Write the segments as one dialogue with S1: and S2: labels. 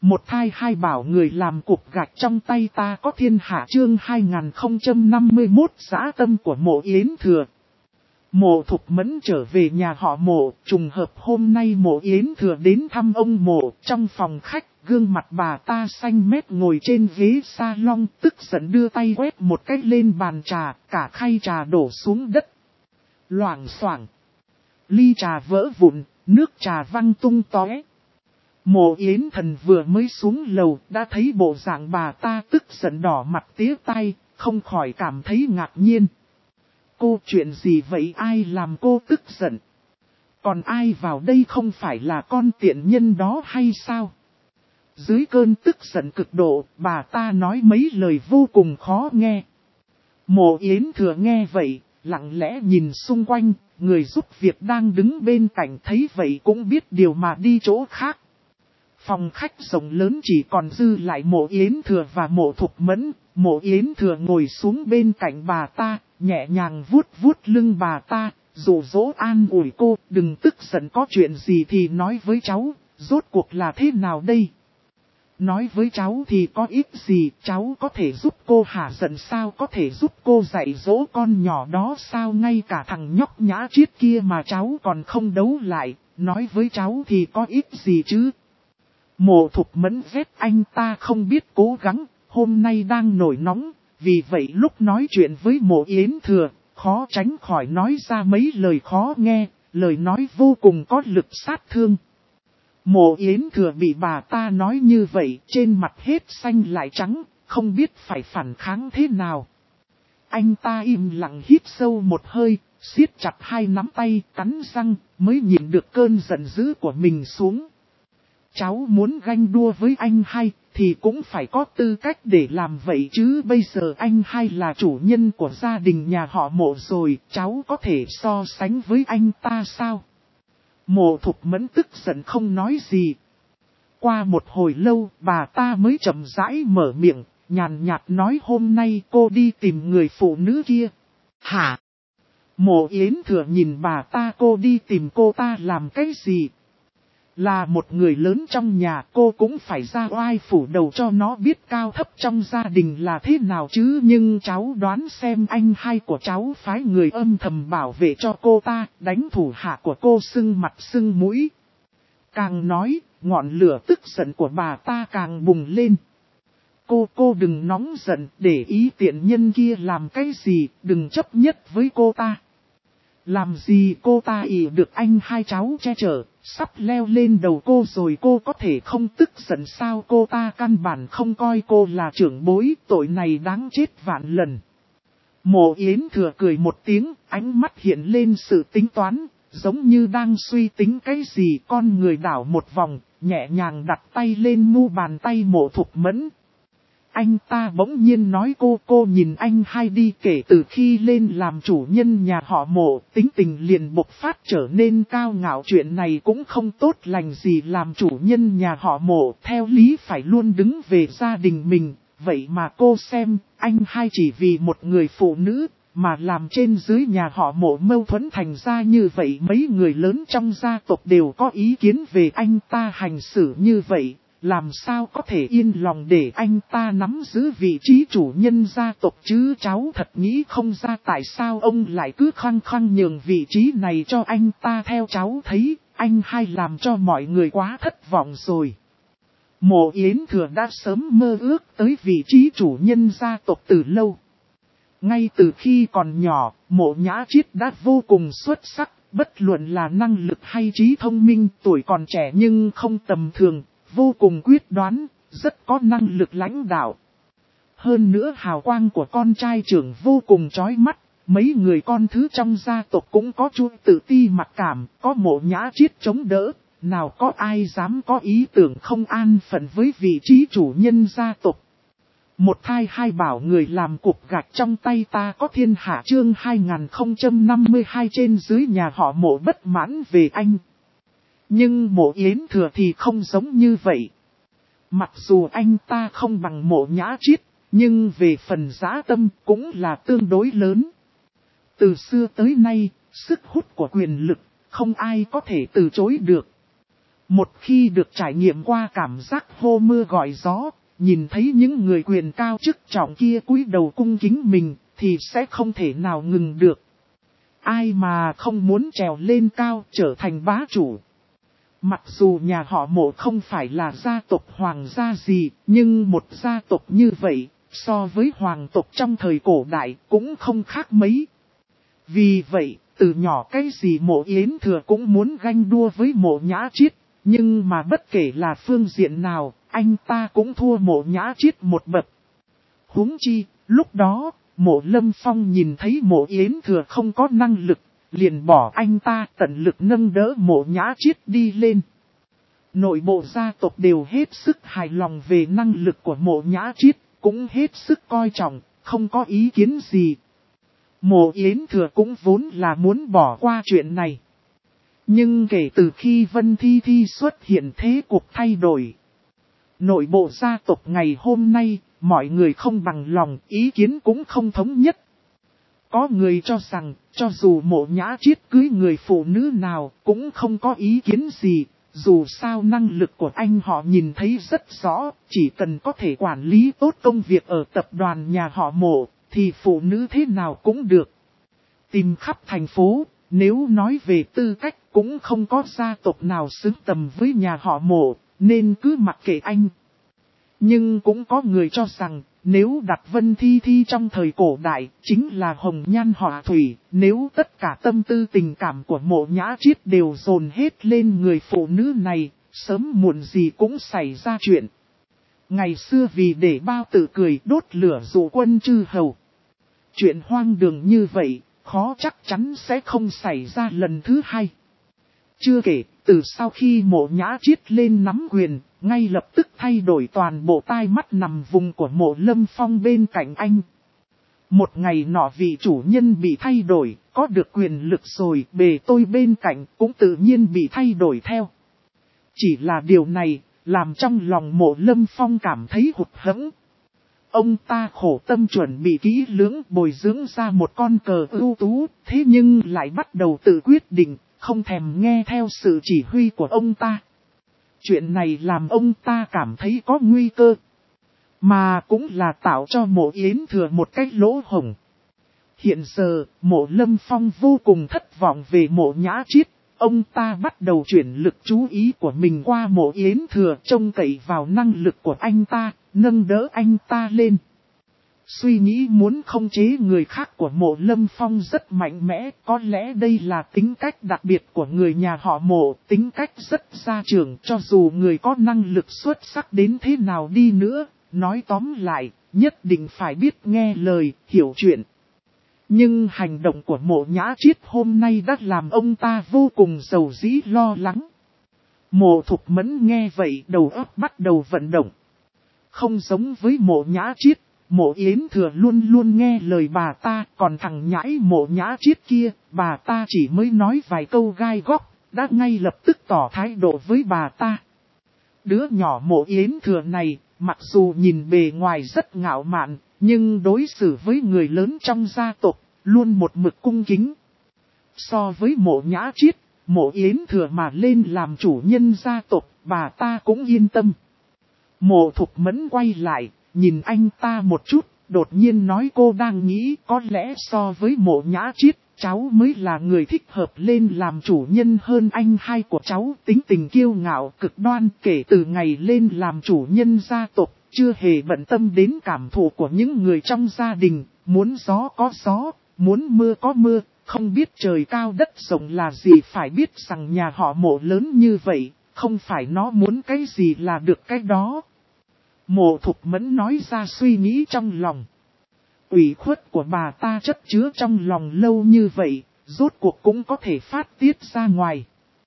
S1: Một thai hai bảo người làm cục gạch trong tay ta có thiên hạ chương 2051 dã tâm của Mộ Yến Thừa. Mộ Thục Mẫn trở về nhà họ Mộ, trùng hợp hôm nay Mộ Yến Thừa đến thăm ông Mộ. Trong phòng khách, gương mặt bà ta xanh mét ngồi trên ghế salon, tức giận đưa tay quét một cái lên bàn trà, cả khay trà đổ xuống đất. Loảng xoảng, ly trà vỡ vụn, nước trà văng tung tóe. Mộ Yến Thần vừa mới xuống lầu, đã thấy bộ dạng bà ta tức giận đỏ mặt tía tai, không khỏi cảm thấy ngạc nhiên. Cô chuyện gì vậy, ai làm cô tức giận? Còn ai vào đây không phải là con tiện nhân đó hay sao? Dưới cơn tức giận cực độ, bà ta nói mấy lời vô cùng khó nghe. Mộ Yến Thừa nghe vậy, lặng lẽ nhìn xung quanh, người giúp việc đang đứng bên cạnh thấy vậy cũng biết điều mà đi chỗ khác. Phòng khách rộng lớn chỉ còn dư lại Mộ Yến Thừa và Mộ Thục Mẫn. Mộ Yến Thừa ngồi xuống bên cạnh bà ta, nhẹ nhàng vuốt vuốt lưng bà ta, dụ dỗ an ủi cô, đừng tức giận, có chuyện gì thì nói với cháu, rốt cuộc là thế nào đây? Nói với cháu thì có ích gì, cháu có thể giúp cô hả giận sao, có thể giúp cô dạy dỗ con nhỏ đó sao, ngay cả thằng nhóc nhã chiết kia mà cháu còn không đấu lại, nói với cháu thì có ích gì chứ? Mộ Thục Mẫn ghét anh ta không biết cố gắng, hôm nay đang nổi nóng, vì vậy lúc nói chuyện với Mộ Yến Thừa, khó tránh khỏi nói ra mấy lời khó nghe, lời nói vô cùng có lực sát thương. Mộ Yến Thừa bị bà ta nói như vậy, trên mặt hết xanh lại trắng, không biết phải phản kháng thế nào. Anh ta im lặng hít sâu một hơi, siết chặt hai nắm tay, cắn răng, mới nhìn được cơn giận dữ của mình xuống. Cháu muốn ganh đua với anh hai, thì cũng phải có tư cách để làm vậy chứ, bây giờ anh hai là chủ nhân của gia đình nhà họ Mộ rồi, cháu có thể so sánh với anh ta sao? Mộ Thục Mẫn tức giận không nói gì. Qua một hồi lâu, bà ta mới chậm rãi mở miệng, nhàn nhạt nói hôm nay cô đi tìm người phụ nữ kia. Hả? Mộ Yến Thừa nhìn bà ta, cô đi tìm cô ta làm cái gì? Là một người lớn trong nhà, cô cũng phải ra oai phủ đầu cho nó biết cao thấp trong gia đình là thế nào chứ. Nhưng cháu đoán xem anh hai của cháu phái người âm thầm bảo vệ cho cô ta, đánh thủ hạ của cô sưng mặt sưng mũi. Càng nói, ngọn lửa tức giận của bà ta càng bùng lên. Cô đừng nóng giận, để ý tiện nhân kia làm cái gì, đừng chấp nhất với cô ta. Làm gì cô ta ỷ được anh hai cháu che chở, sắp leo lên đầu cô rồi, cô có thể không tức giận sao? Cô ta căn bản không coi cô là trưởng bối, tội này đáng chết vạn lần. Mộ Yến Thừa cười một tiếng, ánh mắt hiện lên sự tính toán, giống như đang suy tính cái gì. Con người đảo một vòng, nhẹ nhàng đặt tay lên mu bàn tay Mộ Thục Mẫn. Anh ta bỗng nhiên nói cô nhìn anh hai đi, kể từ khi lên làm chủ nhân nhà họ Mộ, tính tình liền bộc phát trở nên cao ngạo, chuyện này cũng không tốt lành gì. Làm chủ nhân nhà họ Mộ, theo lý phải luôn đứng về gia đình mình, vậy mà cô xem, anh hai chỉ vì một người phụ nữ, mà làm trên dưới nhà họ Mộ mâu thuẫn thành ra như vậy. Mấy người lớn trong gia tộc đều có ý kiến về anh ta hành xử như vậy. Làm sao có thể yên lòng để anh ta nắm giữ vị trí chủ nhân gia tộc chứ? Cháu thật nghĩ không ra tại sao ông lại cứ khăng khăng nhường vị trí này cho anh ta. Theo cháu thấy, anh hai làm cho mọi người quá thất vọng rồi. Mộ Yến Thừa đã sớm mơ ước tới vị trí chủ nhân gia tộc từ lâu. Ngay từ khi còn nhỏ, Mộ Nhã Chiết đã vô cùng xuất sắc, bất luận là năng lực hay trí thông minh, tuổi còn trẻ nhưng không tầm thường. Vô cùng quyết đoán, rất có năng lực lãnh đạo. Hơn nữa hào quang của con trai trưởng vô cùng chói mắt, mấy người con thứ trong gia tộc cũng có chút tự ti mặc cảm, có Mộ Nhã Chiết chống đỡ, nào có ai dám có ý tưởng không an phận với vị trí chủ nhân gia tộc. Một thai hai bảo người làm cục gạch trong tay ta có thiên hạ chương 2052 trên dưới nhà họ Mộ bất mãn về anh. Nhưng Mộ Yến Thừa thì không giống như vậy. Mặc dù anh ta không bằng Mộ Nhã Chiết, nhưng về phần dã tâm cũng là tương đối lớn. Từ xưa tới nay, sức hút của quyền lực, không ai có thể từ chối được. Một khi được trải nghiệm qua cảm giác hô mưa gọi gió, nhìn thấy những người quyền cao chức trọng kia cúi đầu cung kính mình, thì sẽ không thể nào ngừng được. Ai mà không muốn trèo lên cao trở thành bá chủ. Mặc dù nhà họ Mộ không phải là gia tộc hoàng gia gì, nhưng một gia tộc như vậy, so với hoàng tộc trong thời cổ đại cũng không khác mấy. Vì vậy, từ nhỏ cái gì Mộ Yến Thừa cũng muốn ganh đua với Mộ Nhã Chiết, nhưng mà bất kể là phương diện nào, anh ta cũng thua Mộ Nhã Chiết một bậc. Huống chi, lúc đó, Mộ Lâm Phong nhìn thấy Mộ Yến Thừa không có năng lực, liền bỏ anh ta tận lực nâng đỡ Mộ Nhã Chiết đi lên. Nội bộ gia tộc đều hết sức hài lòng về năng lực của Mộ Nhã Chiết, cũng hết sức coi trọng, không có ý kiến gì. Mộ Yến Thừa cũng vốn là muốn bỏ qua chuyện này. Nhưng kể từ khi Vân Thi Thi xuất hiện thế cục thay đổi. Nội bộ gia tộc ngày hôm nay, mọi người không bằng lòng, ý kiến cũng không thống nhất. Có người cho rằng, cho dù Mộ Nhã Chiết cưới người phụ nữ nào, cũng không có ý kiến gì. Dù sao năng lực của anh họ nhìn thấy rất rõ, chỉ cần có thể quản lý tốt công việc ở tập đoàn nhà họ Mộ, thì phụ nữ thế nào cũng được. Tìm khắp thành phố, nếu nói về tư cách cũng không có gia tộc nào xứng tầm với nhà họ Mộ, nên cứ mặc kệ anh. Nhưng cũng có người cho rằng, nếu đặt Vân Thi Thi trong thời cổ đại, chính là hồng nhan họa thủy, nếu tất cả tâm tư tình cảm của Mộ Nhã Chiết đều dồn hết lên người phụ nữ này, sớm muộn gì cũng xảy ra chuyện. Ngày xưa vì để bao tử cười đốt lửa dụ quân chư hầu. Chuyện hoang đường như vậy, khó chắc chắn sẽ không xảy ra lần thứ hai. Chưa kể, từ sau khi Mộ Nhã Chiết lên nắm quyền, ngay lập tức thay đổi toàn bộ tai mắt nằm vùng của Mộ Lâm Phong bên cạnh anh. Một ngày nọ vị chủ nhân bị thay đổi, có được quyền lực rồi, bề tôi bên cạnh cũng tự nhiên bị thay đổi theo. Chỉ là điều này, làm trong lòng Mộ Lâm Phong cảm thấy hụt hẫng. Ông ta khổ tâm chuẩn bị kỹ lưỡng bồi dưỡng ra một con cờ ưu tú, thế nhưng lại bắt đầu tự quyết định, không thèm nghe theo sự chỉ huy của ông ta. Chuyện này làm ông ta cảm thấy có nguy cơ, mà cũng là tạo cho Mộ Yến Thừa một cái lỗ hổng. Hiện giờ, Mộ Lâm Phong vô cùng thất vọng về Mộ Nhã Chiết, ông ta bắt đầu chuyển lực chú ý của mình qua Mộ Yến Thừa, trông cậy vào năng lực của anh ta, nâng đỡ anh ta lên. Suy nghĩ muốn khống chế người khác của Mộ Lâm Phong rất mạnh mẽ, có lẽ đây là tính cách đặc biệt của người nhà họ Mộ, tính cách rất gia trưởng, cho dù người có năng lực xuất sắc đến thế nào đi nữa, nói tóm lại, nhất định phải biết nghe lời, hiểu chuyện. Nhưng hành động của Mộ Nhã Chiết hôm nay đã làm ông ta vô cùng rầu rĩ lo lắng. Mộ Thục Mẫn nghe vậy đầu óc bắt đầu vận động. Không giống với Mộ Nhã Chiết, Mộ Yến Thừa luôn luôn nghe lời bà ta, còn thằng nhãi Mộ Nhã Chiết kia, bà ta chỉ mới nói vài câu gai góc, đã ngay lập tức tỏ thái độ với bà ta. Đứa nhỏ Mộ Yến Thừa này, mặc dù nhìn bề ngoài rất ngạo mạn, nhưng đối xử với người lớn trong gia tộc, luôn một mực cung kính. So với Mộ Nhã Chiết, Mộ Yến Thừa mà lên làm chủ nhân gia tộc, bà ta cũng yên tâm. Mộ Thục Mẫn quay lại, nhìn anh ta một chút, đột nhiên nói cô đang nghĩ có lẽ so với Mộ Nhã Chiết, cháu mới là người thích hợp lên làm chủ nhân hơn anh hai của cháu. Tính tình kiêu ngạo cực đoan, kể từ ngày lên làm chủ nhân gia tộc, chưa hề bận tâm đến cảm thụ của những người trong gia đình, muốn gió có gió, muốn mưa có mưa, không biết trời cao đất rộng là gì. Phải biết rằng nhà họ Mộ lớn như vậy, không phải nó muốn cái gì là được cái đó. Mộ Thục Mẫn nói ra suy nghĩ trong lòng. Ủy khuất của bà ta chất chứa trong lòng lâu như vậy, rốt cuộc cũng có thể phát tiết ra ngoài.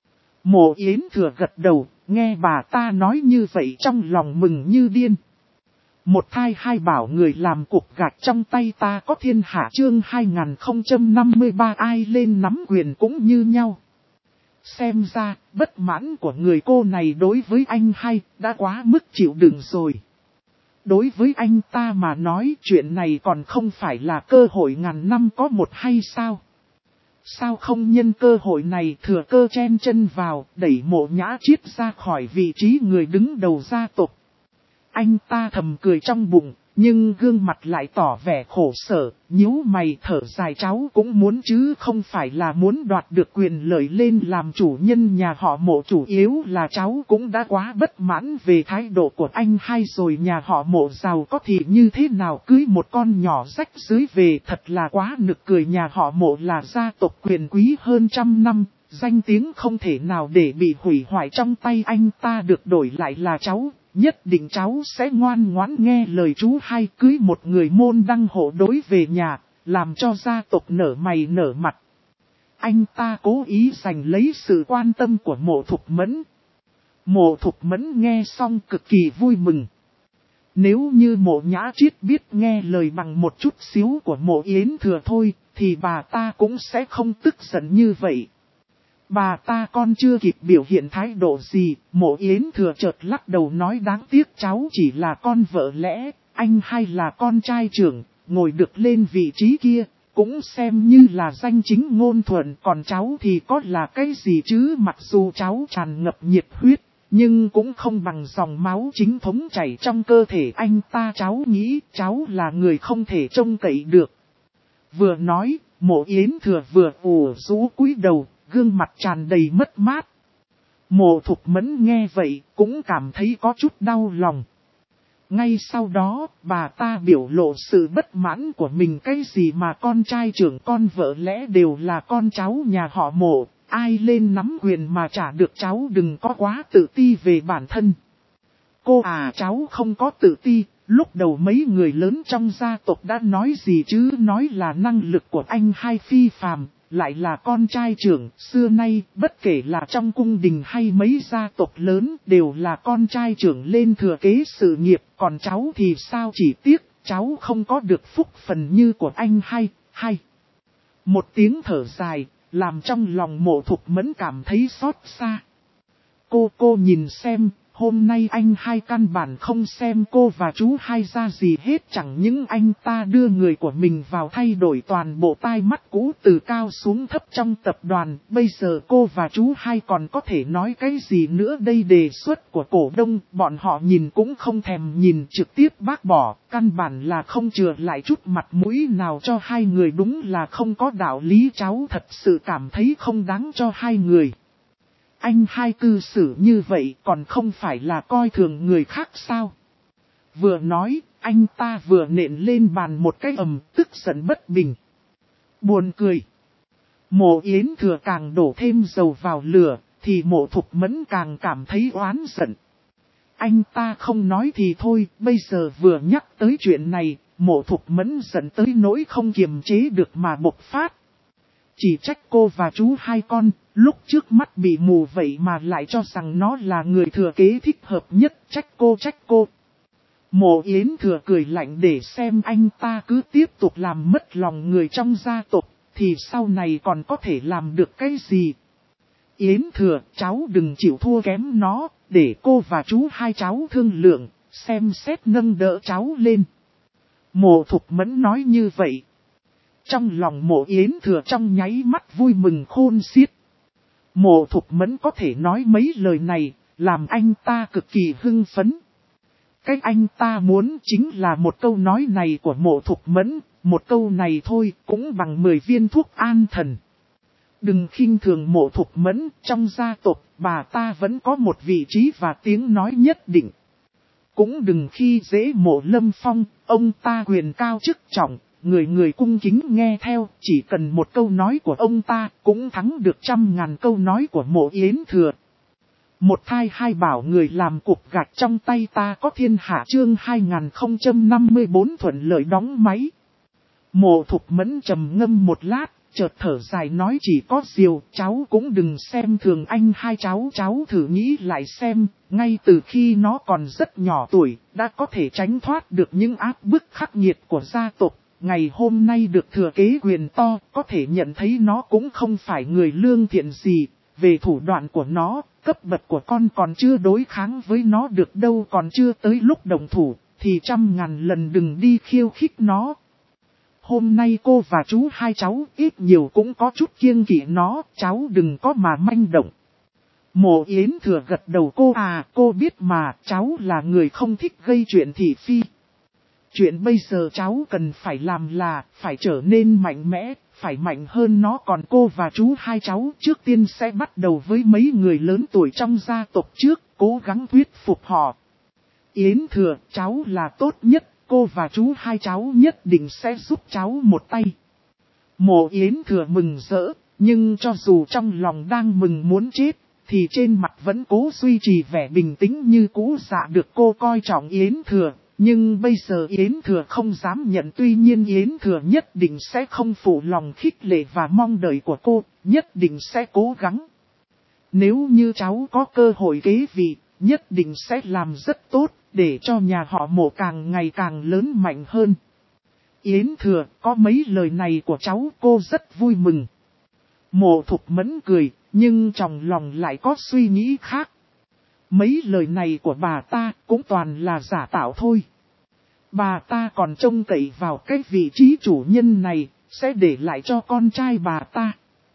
S1: Mộ Yến Thừa gật đầu, nghe bà ta nói như vậy trong lòng mừng như điên. Một thai hai bảo người làm cục gạch trong tay ta có thiên hạ, chương 2053 ai lên nắm quyền cũng như nhau. Xem ra, bất mãn của người cô này đối với anh hai đã quá mức chịu đựng rồi. Đối với anh ta mà nói chuyện này còn không phải là cơ hội ngàn năm có một hay sao? sao không nhân cơ hội này thừa cơ chen chân vào, đẩy Mộ Nhã Chiết ra khỏi vị trí người đứng đầu gia tộc. Anh ta thầm cười trong bụng, nhưng gương mặt lại tỏ vẻ khổ sở, nhíu mày thở dài. Cháu cũng muốn chứ không phải là muốn đoạt được quyền lợi lên làm chủ nhân nhà họ Mộ, chủ yếu là cháu cũng đã quá bất mãn về thái độ của anh hai rồi. Nhà họ Mộ giàu có thì như thế nào cưới một con nhỏ rách rưới về, thật là quá nực cười. Nhà họ Mộ là gia tộc quyền quý hơn trăm năm, danh tiếng không thể nào để bị hủy hoại trong tay anh ta được, đổi lại là cháu. Nhất định cháu sẽ ngoan ngoãn nghe lời chú hai, cưới một người môn đăng hộ đối về nhà, làm cho gia tộc nở mày nở mặt. Anh ta cố ý giành lấy sự quan tâm của Mộ Thục Mẫn. Mộ Thục Mẫn nghe xong cực kỳ vui mừng. Nếu như Mộ Nhã Chiết biết nghe lời bằng một chút xíu của Mộ Yến Thừa thôi, thì bà ta cũng sẽ không tức giận như vậy. Bà ta còn chưa kịp biểu hiện thái độ gì, Mộ Yến Thừa chợt lắc đầu nói đáng tiếc cháu chỉ là con vợ lẽ, anh hai là con trai trưởng, ngồi được lên vị trí kia, cũng xem như là danh chính ngôn thuận, còn cháu thì có là cái gì chứ. Mặc dù cháu tràn ngập nhiệt huyết, nhưng cũng không bằng dòng máu chính thống chảy trong cơ thể anh ta. Cháu nghĩ cháu là người không thể trông cậy được. Vừa nói, Mộ Yến Thừa vừa ủ rũ cúi đầu, gương mặt tràn đầy mất mát. Mộ Thục Mẫn nghe vậy cũng cảm thấy có chút đau lòng. Ngay sau đó, bà ta biểu lộ sự bất mãn của mình, cái gì mà con trai trưởng con vợ lẽ đều là con cháu nhà họ Mộ, ai lên nắm quyền mà trả được. Cháu đừng có quá tự ti về bản thân. Cô à, cháu không có tự ti, lúc đầu mấy người lớn trong gia tộc đã nói gì chứ, nói là năng lực của anh hai phi phàm. Lại là con trai trưởng, xưa nay, bất kể là trong cung đình hay mấy gia tộc lớn, đều là con trai trưởng lên thừa kế sự nghiệp, còn cháu thì sao, chỉ tiếc, cháu không có được phúc phần như của anh hai. Một tiếng thở dài, làm trong lòng Mộ Thục Mẫn cảm thấy xót xa. Cô nhìn xem, hôm nay anh hai căn bản không xem cô và chú hai ra gì hết, chẳng những anh ta đưa người của mình vào thay đổi toàn bộ tai mắt cũ từ cao xuống thấp trong tập đoàn, bây giờ cô và chú hai còn có thể nói cái gì nữa đây. Đề xuất của cổ đông, bọn họ nhìn cũng không thèm nhìn, trực tiếp bác bỏ, căn bản là không chừa lại chút mặt mũi nào cho hai người, đúng là không có đạo lý. Cháu thật sự cảm thấy không đáng cho hai người. Anh hai cư xử như vậy còn không phải là coi thường người khác sao? Vừa nói, anh ta vừa nện lên bàn một cái ầm, tức giận bất bình. Buồn cười. Mộ Yến Thừa càng đổ thêm dầu vào lửa, thì Mộ Thục Mẫn càng cảm thấy oán giận. Anh ta không nói thì thôi, bây giờ vừa nhắc tới chuyện này, Mộ Thục Mẫn giận tới nỗi không kiềm chế được mà bộc phát. Chỉ trách cô và chú hai con, lúc trước mắt bị mù vậy mà lại cho rằng nó là người thừa kế thích hợp nhất, trách cô. Mộ Yến Thừa cười lạnh để xem anh ta cứ tiếp tục làm mất lòng người trong gia tộc, thì sau này còn có thể làm được cái gì. Yến Thừa, cháu đừng chịu thua kém nó, để cô và chú hai cháu thương lượng, xem xét nâng đỡ cháu lên. Mộ Thục Mẫn nói như vậy. Trong lòng Mộ Yến Thừa trong nháy mắt vui mừng khôn xiết. Mộ Thục Mẫn có thể nói mấy lời này, làm anh ta cực kỳ hưng phấn. Cái anh ta muốn chính là một câu nói này của Mộ Thục Mẫn, một câu này thôi cũng bằng 10 viên thuốc an thần. Đừng khinh thường Mộ Thục Mẫn, trong gia tộc bà ta vẫn có một vị trí và tiếng nói nhất định. Cũng đừng khi dễ Mộ Lâm Phong, ông ta quyền cao chức trọng. Người người cung kính nghe theo, chỉ cần một câu nói của ông ta, cũng thắng được 100.000 câu nói của Mộ Yến Thừa. Một thai hai bảo người làm cục gạch trong tay ta có thiên hạ, chương 2054 thuận lợi đóng máy. Mộ Thục Mẫn trầm ngâm một lát, chợt thở dài nói chỉ có điều, cháu cũng đừng xem thường anh hai cháu thử nghĩ lại xem, ngay từ khi nó còn rất nhỏ tuổi, đã có thể tránh thoát được những áp bức khắc nghiệt của gia tộc. Ngày hôm nay được thừa kế quyền to, có thể nhận thấy nó cũng không phải người lương thiện gì. Về thủ đoạn của nó, cấp bậc của con còn chưa đối kháng với nó được đâu, còn chưa tới lúc đồng thủ, thì 100.000 lần đừng đi khiêu khích nó. hôm nay cô và chú hai cháu ít nhiều cũng có chút kiêng kỵ nó, cháu đừng có mà manh động. Mộ Yến Thừa gật đầu, cô biết mà, cháu là người không thích gây chuyện thị phi. Chuyện bây giờ cháu cần phải làm là phải trở nên mạnh mẽ, phải mạnh hơn nó. Còn cô và chú hai cháu trước tiên sẽ bắt đầu với mấy người lớn tuổi trong gia tộc trước, cố gắng thuyết phục họ. Yến Thừa, cháu là tốt nhất, cô và chú hai cháu nhất định sẽ giúp cháu một tay. Mộ Yến Thừa mừng rỡ, nhưng cho dù trong lòng đang mừng muốn chết, thì trên mặt vẫn cố duy trì vẻ bình tĩnh như cũ. Dạ được, cô coi trọng Yến Thừa, nhưng bây giờ Yến Thừa không dám nhận. Tuy nhiên Yến Thừa nhất định sẽ không phụ lòng khích lệ và mong đợi của cô, nhất định sẽ cố gắng. Nếu như cháu có cơ hội kế vị, nhất định sẽ làm rất tốt, để cho nhà họ Mộ càng ngày càng lớn mạnh hơn. Yến Thừa, có mấy lời này của cháu cô rất vui mừng. Mộ Thục Mẫn cười, nhưng trong lòng lại có suy nghĩ khác. Mấy lời này của bà ta cũng toàn là giả tạo thôi. Bà ta còn trông cậy vào cái vị trí chủ nhân này, sẽ để lại cho con trai bà ta.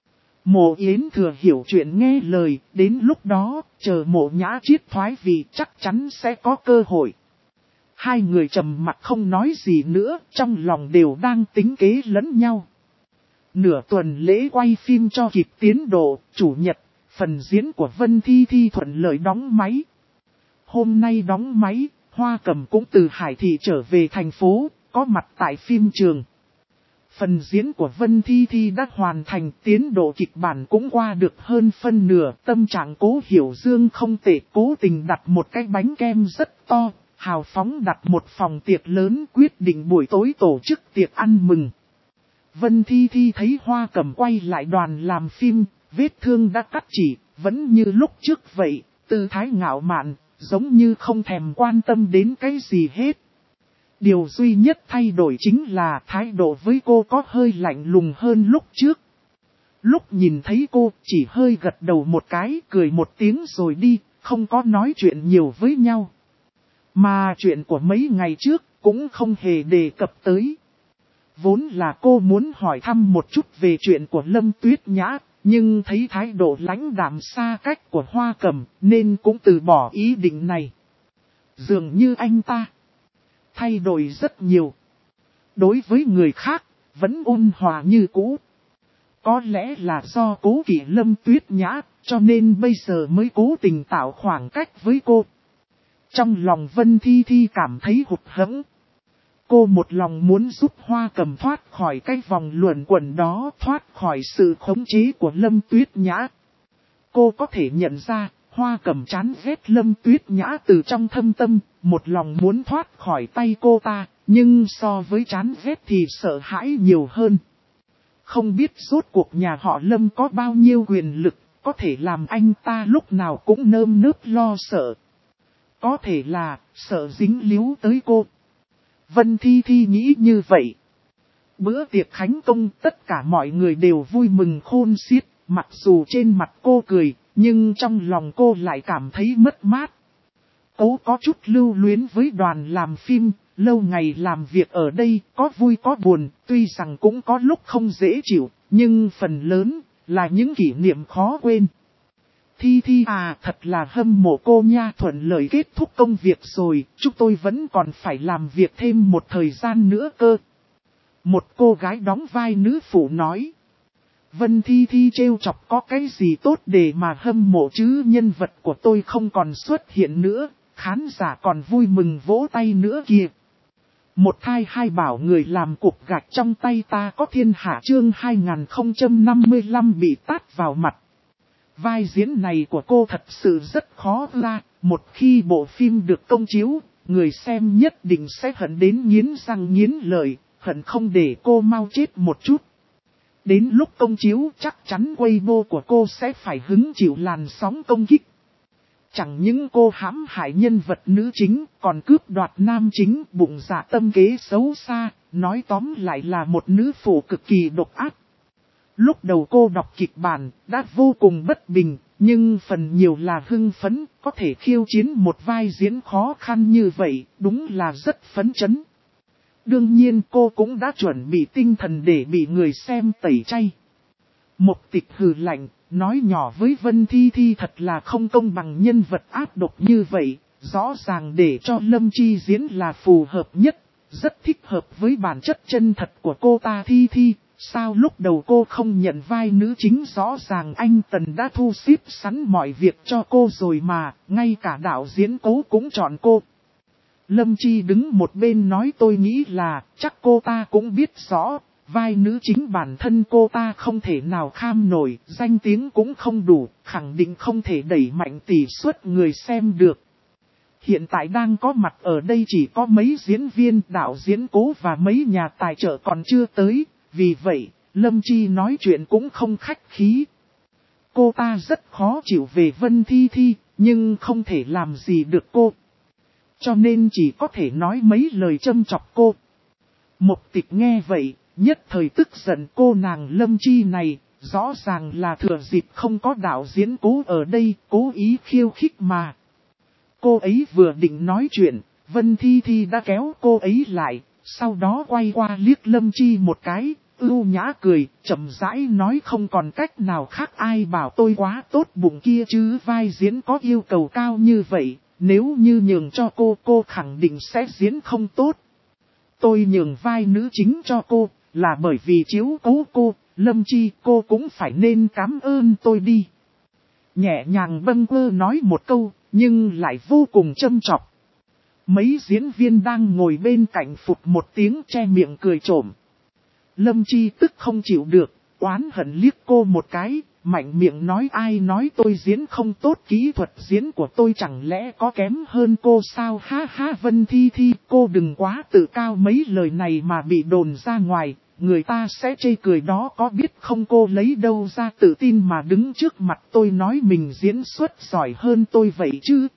S1: Mộ Yến Thừa hiểu chuyện nghe lời, đến lúc đó, chờ Mộ Nhã Chiết thoái vị chắc chắn sẽ có cơ hội. Hai người trầm mặt không nói gì nữa, trong lòng đều đang tính kế lẫn nhau. Nửa tuần lễ quay phim cho kịp tiến độ, chủ nhật, phần diễn của Vân Thi Thi thuận lợi đóng máy. Hôm nay đóng máy, Hoa Cẩm cũng từ Hải Thị trở về thành phố, có mặt tại phim trường. Phần diễn của Vân Thi Thi đã hoàn thành, tiến độ kịch bản cũng qua được hơn phân nửa. Tâm trạng Cố Hiểu Dương không tệ, cố tình đặt một cái bánh kem rất to, hào phóng đặt một phòng tiệc lớn, quyết định buổi tối tổ chức tiệc ăn mừng. Vân Thi Thi thấy Hoa Cẩm quay lại đoàn làm phim, vết thương đã cắt chỉ, vẫn như lúc trước vậy, tư thái ngạo mạn, giống như không thèm quan tâm đến cái gì hết. Điều duy nhất thay đổi chính là thái độ với cô có hơi lạnh lùng hơn lúc trước. Lúc nhìn thấy cô chỉ hơi gật đầu một cái, cười một tiếng rồi đi, không có nói chuyện nhiều với nhau. Mà chuyện của mấy ngày trước cũng không hề đề cập tới. Vốn là cô muốn hỏi thăm một chút về chuyện của Lâm Tuyết Nhã, nhưng thấy thái độ lãnh đạm xa cách của Hoa Cẩm nên cũng từ bỏ ý định này. Dường như anh ta thay đổi rất nhiều. Đối với người khác, vẫn ôn hòa như cũ. Có lẽ là do cố kỵ Lâm Tuyết Nhã, cho nên bây giờ mới cố tình tạo khoảng cách với cô. Trong lòng Vân Thi Thi cảm thấy hụt hẫng. Cô một lòng muốn giúp Hoa Cẩm thoát khỏi cái vòng luẩn quẩn đó, thoát khỏi sự khống chế của Lâm Tuyết Nhã. Cô có thể nhận ra, Hoa Cẩm chán ghét Lâm Tuyết Nhã từ trong thâm tâm, một lòng muốn thoát khỏi tay cô ta, nhưng so với chán ghét thì sợ hãi nhiều hơn. Không biết rốt cuộc nhà họ Lâm có bao nhiêu quyền lực, có thể làm anh ta lúc nào cũng nơm nớp lo sợ. Có thể là, sợ dính líu tới cô. Vân Thi Thi nghĩ như vậy. Bữa tiệc khánh công tất cả mọi người đều vui mừng khôn xiết, mặc dù trên mặt cô cười, nhưng trong lòng cô lại cảm thấy mất mát. Cô có chút lưu luyến với đoàn làm phim, lâu ngày làm việc ở đây, có vui có buồn, tuy rằng cũng có lúc không dễ chịu, nhưng phần lớn là những kỷ niệm khó quên. Thi Thi à, thật là hâm mộ cô nha, thuận lợi kết thúc công việc rồi, chúng tôi vẫn còn phải làm việc thêm một thời gian nữa cơ. Một cô gái đóng vai nữ phụ nói. Vân Thi Thi trêu chọc, có cái gì tốt để mà hâm mộ chứ, nhân vật của tôi không còn xuất hiện nữa, khán giả còn vui mừng vỗ tay nữa kìa. Một thai hai bảo người làm cục gạch trong tay ta có thiên hạ chương 2055 bị tát vào mặt. Vai diễn này của cô thật sự rất khó ra, một khi bộ phim được công chiếu, người xem nhất định sẽ hận đến nghiến răng nghiến lợi, hận không để cô mau chết một chút. Đến lúc công chiếu chắc chắn Weibo của cô sẽ phải hứng chịu làn sóng công kích. Chẳng những cô hãm hại nhân vật nữ chính, còn cướp đoạt nam chính, bụng dạ tâm kế xấu xa, nói tóm lại là một nữ phụ cực kỳ độc ác. Lúc đầu cô đọc kịch bản, đã vô cùng bất bình, nhưng phần nhiều là hưng phấn, có thể khiêu chiến một vai diễn khó khăn như vậy, đúng là rất phấn chấn. Đương nhiên cô cũng đã chuẩn bị tinh thần để bị người xem tẩy chay. Mục Tịch hừ lạnh, nói nhỏ với Vân Thi Thi thật là không công bằng nhân vật ác độc như vậy, rõ ràng để cho Lâm Chi diễn là phù hợp nhất, rất thích hợp với bản chất chân thật của cô ta Thi Thi. Sao lúc đầu cô không nhận vai nữ chính, rõ ràng anh Tần đã thu xếp sẵn mọi việc cho cô rồi mà, ngay cả đạo diễn Cố cũng chọn cô. Lâm Chi đứng một bên nói tôi nghĩ là chắc cô ta cũng biết rõ, vai nữ chính bản thân cô ta không thể nào kham nổi, danh tiếng cũng không đủ, khẳng định không thể đẩy mạnh tỷ suất người xem được. Hiện tại đang có mặt ở đây chỉ có mấy diễn viên, đạo diễn Cố và mấy nhà tài trợ còn chưa tới, vì vậy, Lâm Chi nói chuyện cũng không khách khí. Cô ta rất khó chịu về Vân Thi Thi, nhưng không thể làm gì được cô. Cho nên chỉ có thể nói mấy lời châm chọc cô. Mục Tịch nghe vậy, nhất thời tức giận cô nàng Lâm Chi này, rõ ràng là thừa dịp không có đạo diễn Cố ở đây, cố ý khiêu khích mà. Cô ấy vừa định nói chuyện, Vân Thi Thi đã kéo cô ấy lại, sau đó quay qua liếc Lâm Chi một cái, ưu nhã cười, chậm rãi nói không còn cách nào khác, ai bảo tôi quá tốt bụng kia chứ, vai diễn có yêu cầu cao như vậy, nếu như nhường cho cô khẳng định sẽ diễn không tốt. Tôi nhường vai nữ chính cho cô, là bởi vì chiếu cố cô, Lâm Chi cô cũng phải nên cảm ơn tôi đi. Nhẹ nhàng bâng quơ nói một câu, nhưng lại vô cùng châm chọc. Mấy diễn viên đang ngồi bên cạnh phụt một tiếng che miệng cười trộm. Lâm Chi tức không chịu được, oán hận liếc cô một cái, mạnh miệng nói ai nói tôi diễn không tốt, kỹ thuật diễn của tôi chẳng lẽ có kém hơn cô sao, ha ha. Vân Thi Thi cô đừng quá tự cao, mấy lời này mà bị đồn ra ngoài, người ta sẽ chê cười đó, có biết không, cô lấy đâu ra tự tin mà đứng trước mặt tôi nói mình diễn xuất giỏi hơn tôi vậy chứ.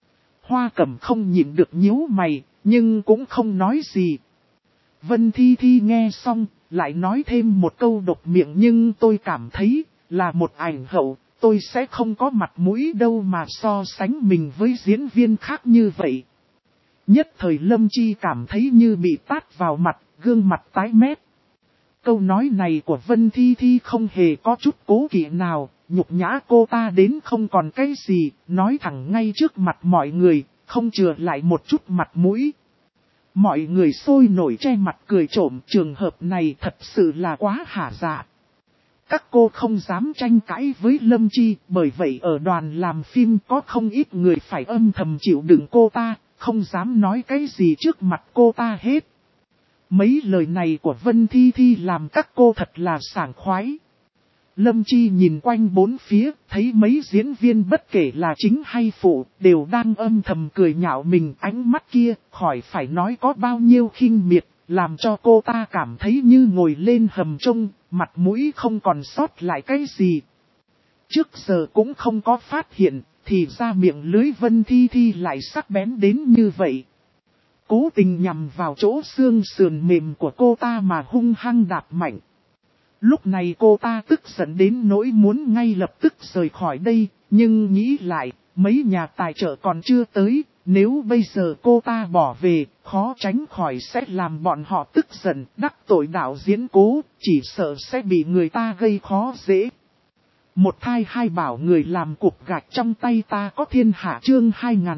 S1: Hoa Cẩm không nhịn được nhíu mày, nhưng cũng không nói gì. Vân Thi Thi nghe xong, lại nói thêm một câu độc miệng, nhưng tôi cảm thấy, là một ảnh hậu, tôi sẽ không có mặt mũi đâu mà so sánh mình với diễn viên khác như vậy. Nhất thời Lâm Chi cảm thấy như bị tát vào mặt, gương mặt tái mét. Câu nói này của Vân Thi Thi không hề có chút cố kỵ nào, nhục nhã cô ta đến không còn cái gì, nói thẳng ngay trước mặt mọi người, không chừa lại một chút mặt mũi. Mọi người sôi nổi che mặt cười trộm, trường hợp này thật sự là quá hả dạ. Các cô không dám tranh cãi với Lâm Chi, bởi vậy ở đoàn làm phim có không ít người phải âm thầm chịu đựng cô ta, không dám nói cái gì trước mặt cô ta hết. Mấy lời này của Vân Thi Thi làm các cô thật là sảng khoái. Lâm Chi nhìn quanh bốn phía, thấy mấy diễn viên bất kể là chính hay phụ, đều đang âm thầm cười nhạo mình, ánh mắt kia, khỏi phải nói có bao nhiêu khinh miệt, làm cho cô ta cảm thấy như ngồi lên hầm trông, mặt mũi không còn sót lại cái gì. Trước giờ cũng không có phát hiện, thì ra miệng lưới Vân Thi Thi lại sắc bén đến như vậy. Cố tình nhằm vào chỗ xương sườn mềm của cô ta mà hung hăng đạp mạnh. Lúc này cô ta tức giận đến nỗi muốn ngay lập tức rời khỏi đây, nhưng nghĩ lại, mấy nhà tài trợ còn chưa tới, nếu bây giờ cô ta bỏ về, khó tránh khỏi sẽ làm bọn họ tức giận, đắc tội đạo diễn Cố, chỉ sợ sẽ bị người ta gây khó dễ. Một thai hai bảo người làm cục gạch trong tay ta có thiên hạ, chương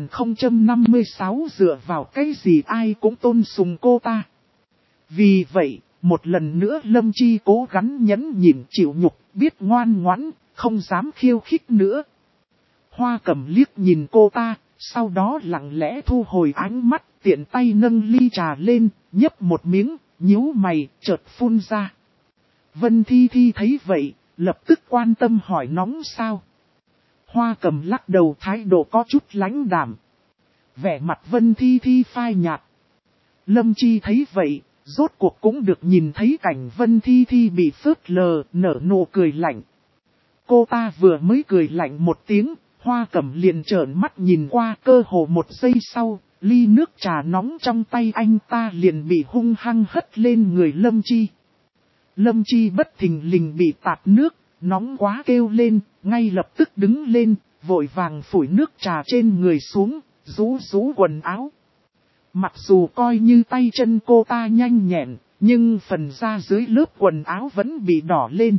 S1: 2056 dựa vào cái gì ai cũng tôn sùng cô ta. Vì vậy, một lần nữa Lâm Chi cố gắng nhẫn nhịn chịu nhục, biết ngoan ngoãn, không dám khiêu khích nữa. Hoa Cẩm liếc nhìn cô ta, sau đó lặng lẽ thu hồi ánh mắt, tiện tay nâng ly trà lên, nhấp một miếng, nhíu mày, chợt phun ra. Vân Thi Thi thấy vậy, lập tức quan tâm hỏi nóng sao. Hoa Cẩm lắc đầu, thái độ có chút lãnh đạm. Vẻ mặt Vân Thi Thi phai nhạt. Lâm Chi thấy vậy, rốt cuộc cũng được nhìn thấy cảnh Vân Thi Thi bị phớt lờ, nở nụ cười lạnh. Cô ta vừa mới cười lạnh một tiếng, Hoa Cẩm liền trợn mắt nhìn qua, cơ hồ một giây sau, ly nước trà nóng trong tay anh ta liền bị hung hăng hất lên người Lâm Chi. Lâm Chi bất thình lình bị tạt nước, nóng quá kêu lên, ngay lập tức đứng lên, vội vàng phủi nước trà trên người xuống, rú rú quần áo. Mặc dù coi như tay chân cô ta nhanh nhẹn, nhưng phần da dưới lớp quần áo vẫn bị đỏ lên.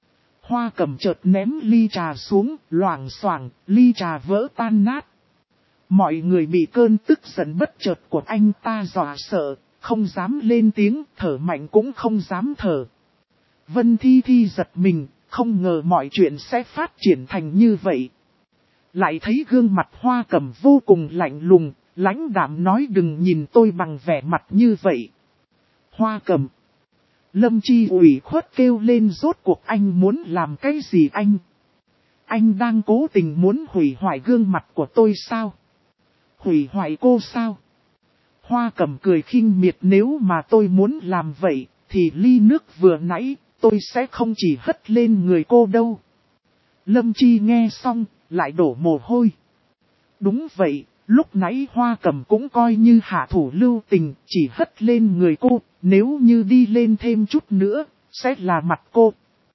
S1: Hoa Cẩm chợt ném ly trà xuống, loảng xoảng, ly trà vỡ tan nát. Mọi người bị cơn tức giận bất chợt của anh ta dọa sợ, không dám lên tiếng, thở mạnh cũng không dám thở. Vân Thi Thi giật mình, không ngờ mọi chuyện sẽ phát triển thành như vậy. Lại thấy gương mặt Hoa Cẩm vô cùng lạnh lùng, lãnh đạm nói đừng nhìn tôi bằng vẻ mặt như vậy. Hoa Cẩm. Lâm Chi ủy khuất kêu lên rốt cuộc anh muốn làm cái gì anh? Anh đang cố tình muốn hủy hoại gương mặt của tôi sao? Hủy hoại cô sao? Hoa Cẩm cười khinh miệt nếu mà tôi muốn làm vậy, thì ly nước vừa nãy, tôi sẽ không chỉ hất lên người cô đâu. Lâm Chi nghe xong, lại đổ mồ hôi. Đúng vậy, lúc nãy Hoa Cẩm cũng coi như hạ thủ lưu tình, chỉ hất lên người cô, nếu như đi lên thêm chút nữa, sẽ là mặt cô.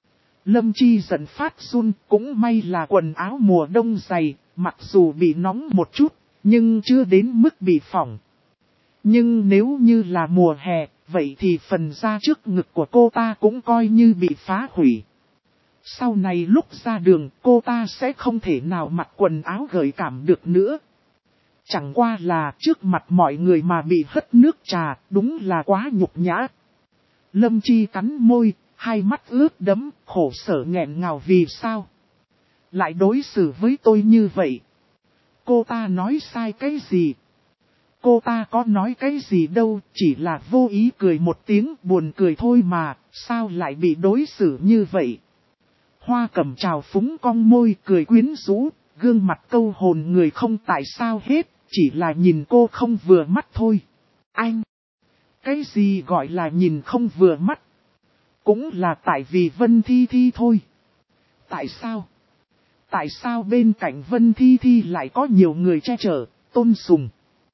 S1: Lâm Chi giận phát run, cũng may là quần áo mùa đông dày, mặc dù bị nóng một chút, nhưng chưa đến mức bị phỏng. Nhưng nếu như là mùa hè, vậy thì phần da trước ngực của cô ta cũng coi như bị phá hủy. Sau này lúc ra đường, cô ta sẽ không thể nào mặc quần áo gợi cảm được nữa. Chẳng qua là trước mặt mọi người mà bị hất nước trà, đúng là quá nhục nhã. Lâm Chi cắn môi, hai mắt ướt đẫm, khổ sở nghẹn ngào vì sao? Lại đối xử với tôi như vậy. Cô ta nói sai cái gì? Cô ta có nói cái gì đâu, chỉ là vô ý cười một tiếng buồn cười thôi mà, sao lại bị đối xử như vậy? Hoa Cẩm trào phúng cong môi cười quyến rũ, gương mặt câu hồn người không tại sao hết, chỉ là nhìn cô không vừa mắt thôi. Anh! Cái gì gọi là nhìn không vừa mắt? Cũng là tại vì Vân Thi Thi thôi. Tại sao? Tại sao bên cạnh Vân Thi Thi lại có nhiều người che chở, tôn sùng?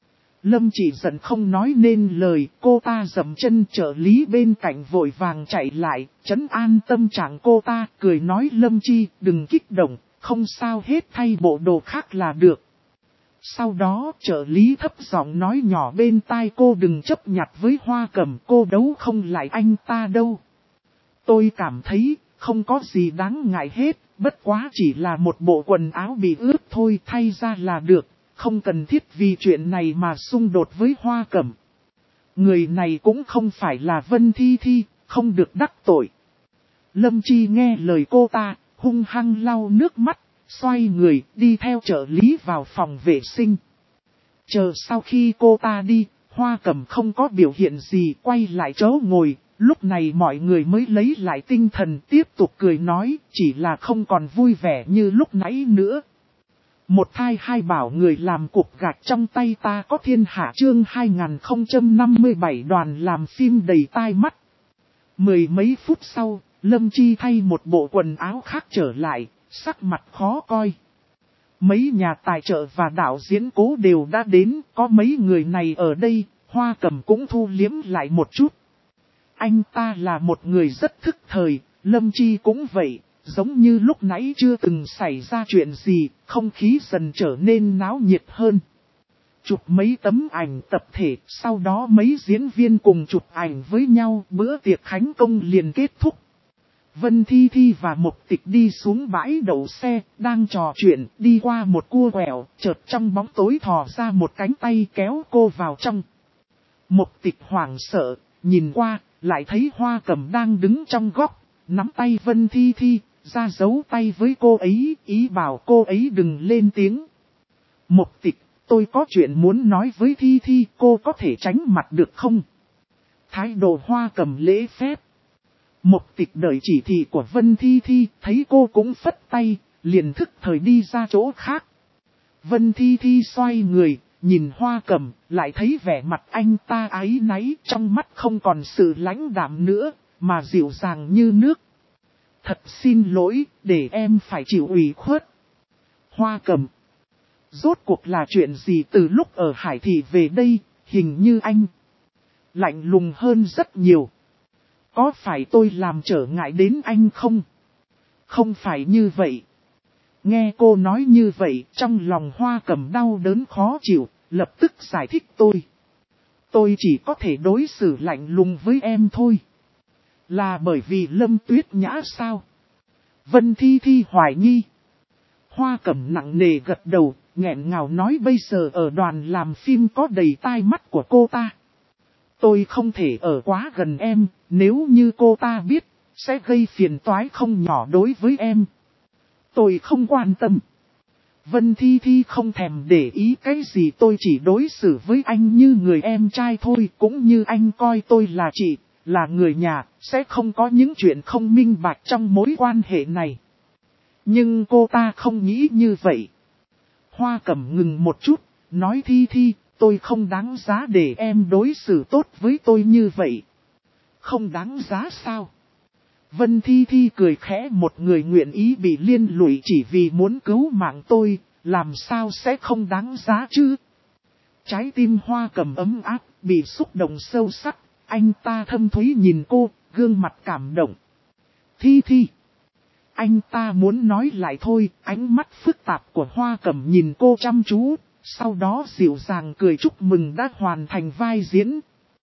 S1: Lâm Chỉ giận không nói nên lời, cô ta dậm chân trợ lý bên cạnh vội vàng chạy lại, trấn an tâm trạng cô ta, cười nói Lâm Chi đừng kích động, không sao hết thay bộ đồ khác là được. Sau đó trợ lý thấp giọng nói nhỏ bên tai cô đừng chấp nhặt với Hoa Cẩm, cô đấu không lại anh ta đâu. Tôi cảm thấy không có gì đáng ngại hết, bất quá chỉ là một bộ quần áo bị ướt thôi thay ra là được. Không cần thiết vì chuyện này mà xung đột với Hoa Cẩm. Người này cũng không phải là Vân Thi Thi, không được đắc tội. Lâm Chi nghe lời cô ta, hung hăng lau nước mắt, xoay người đi theo trợ lý vào phòng vệ sinh. Chờ sau khi cô ta đi, Hoa Cẩm không có biểu hiện gì quay lại chỗ ngồi, lúc này mọi người mới lấy lại tinh thần tiếp tục cười nói, chỉ là không còn vui vẻ như lúc nãy nữa. Một thai hai bảo người làm cục gạch trong tay ta có thiên hạ chương 2057 đoàn làm phim đầy tai mắt. Mười mấy phút sau, Lâm Chi thay một bộ quần áo khác trở lại, sắc mặt khó coi. Mấy nhà tài trợ và đạo diễn cố đều đã đến, có mấy người này ở đây, Hoa Cẩm cũng thu liếm lại một chút. Anh ta là một người rất thức thời, Lâm Chi cũng vậy. Giống như lúc nãy chưa từng xảy ra chuyện gì, không khí dần trở nên náo nhiệt hơn. Chụp mấy tấm ảnh tập thể, sau đó mấy diễn viên cùng chụp ảnh với nhau, bữa tiệc khánh công liền kết thúc. Vân Thi Thi và Mộc Tịch đi xuống bãi đậu xe, đang trò chuyện, đi qua một cua quẹo, chợt trong bóng tối thò ra một cánh tay kéo cô vào trong. Mộc Tịch hoảng sợ, nhìn qua, lại thấy Hoa Cẩm đang đứng trong góc, nắm tay Vân Thi Thi. Ra giấu tay với cô ấy, ý bảo cô ấy đừng lên tiếng. Mộc Tịch, tôi có chuyện muốn nói với Thi Thi, cô có thể tránh mặt được không? Thái độ Hoa Cẩm lễ phép. Mộc Tịch đợi chỉ thị của Vân Thi Thi, thấy cô cũng phất tay, liền thức thời đi ra chỗ khác. Vân Thi Thi xoay người, nhìn Hoa Cẩm, lại thấy vẻ mặt anh ta áy náy, trong mắt không còn sự lãnh đạm nữa, mà dịu dàng như nước. Thật xin lỗi, để em phải chịu ủy khuất. Hoa Cẩm. Rốt cuộc là chuyện gì từ lúc ở Hải Thị về đây, hình như anh lạnh lùng hơn rất nhiều. Có phải tôi làm trở ngại đến anh không? Không phải như vậy. Nghe cô nói như vậy, trong lòng Hoa Cẩm đau đớn khó chịu, lập tức giải thích tôi. Tôi chỉ có thể đối xử lạnh lùng với em thôi. Là bởi vì Lâm Tuyết Nhã sao? Vân Thi Thi hoài nghi. Hoa Cẩm nặng nề gật đầu, nghẹn ngào nói bây giờ ở đoàn làm phim có đầy tai mắt của cô ta. Tôi không thể ở quá gần em, nếu như cô ta biết, sẽ gây phiền toái không nhỏ đối với em. Tôi không quan tâm. Vân Thi Thi không thèm để ý cái gì, tôi chỉ đối xử với anh như người em trai thôi, cũng như anh coi tôi là chị, là người nhà, sẽ không có những chuyện không minh bạch trong mối quan hệ này. Nhưng cô ta không nghĩ như vậy. Hoa Cẩm ngừng một chút, nói Thi Thi, tôi không đáng giá để em đối xử tốt với tôi như vậy. Không đáng giá sao? Vân Thi Thi cười khẽ, một người nguyện ý bị liên lụy chỉ vì muốn cứu mạng tôi, làm sao sẽ không đáng giá chứ? Trái tim Hoa Cẩm ấm áp, bị xúc động sâu sắc, anh ta thâm thúy nhìn cô, gương mặt cảm động. Thi Thi. Anh ta muốn nói lại thôi, ánh mắt phức tạp của Hoa Cẩm nhìn cô chăm chú, sau đó dịu dàng cười chúc mừng đã hoàn thành vai diễn.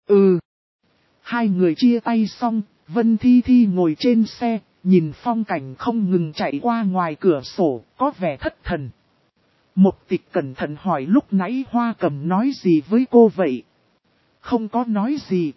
S1: Hai người chia tay xong, Vân Thi Thi ngồi trên xe, nhìn phong cảnh không ngừng chạy qua ngoài cửa sổ, có vẻ thất thần. Mục Tịch cẩn thận hỏi lúc nãy Hoa Cẩm nói gì với cô vậy? Không có nói gì.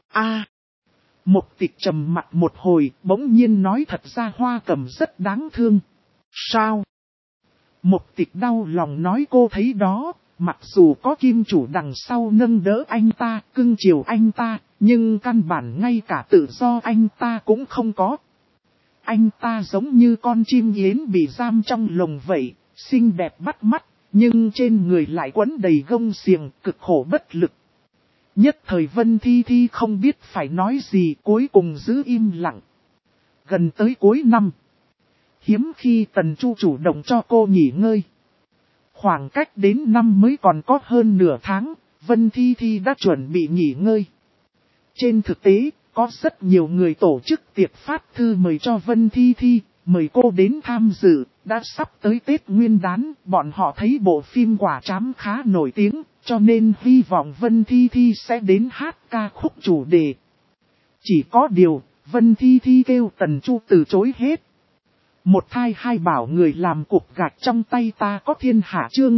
S1: Mục Tịch trầm mặt một hồi, bỗng nhiên nói thật ra Hoa Cẩm rất đáng thương. Sao? Mục Tịch đau lòng nói cô thấy đó, mặc dù có kim chủ đằng sau nâng đỡ anh ta, cưng chiều anh ta, nhưng căn bản ngay cả tự do anh ta cũng không có. Anh ta giống như con chim yến bị giam trong lồng vậy, xinh đẹp bắt mắt, nhưng trên người lại quấn đầy gông xiềng, cực khổ bất lực. Nhất thời Vân Thi Thi không biết phải nói gì, cuối cùng giữ im lặng. Gần tới cuối năm, hiếm khi Tần Chu chủ động cho cô nghỉ ngơi. Khoảng cách đến năm mới còn có hơn nửa tháng, Vân Thi Thi đã chuẩn bị nghỉ ngơi. Trên thực tế, có rất nhiều người tổ chức tiệc phát thư mời cho Vân Thi Thi, mời cô đến tham dự. Đã sắp tới Tết Nguyên Đán, bọn họ thấy bộ phim Quả Trám khá nổi tiếng, cho nên hy vọng Vân Thi Thi sẽ đến hát ca khúc chủ đề. Chỉ có điều, Vân Thi Thi kêu Tần Chu từ chối hết. Một thai hai bảo người làm cục gạch trong tay ta có thiên hạ chương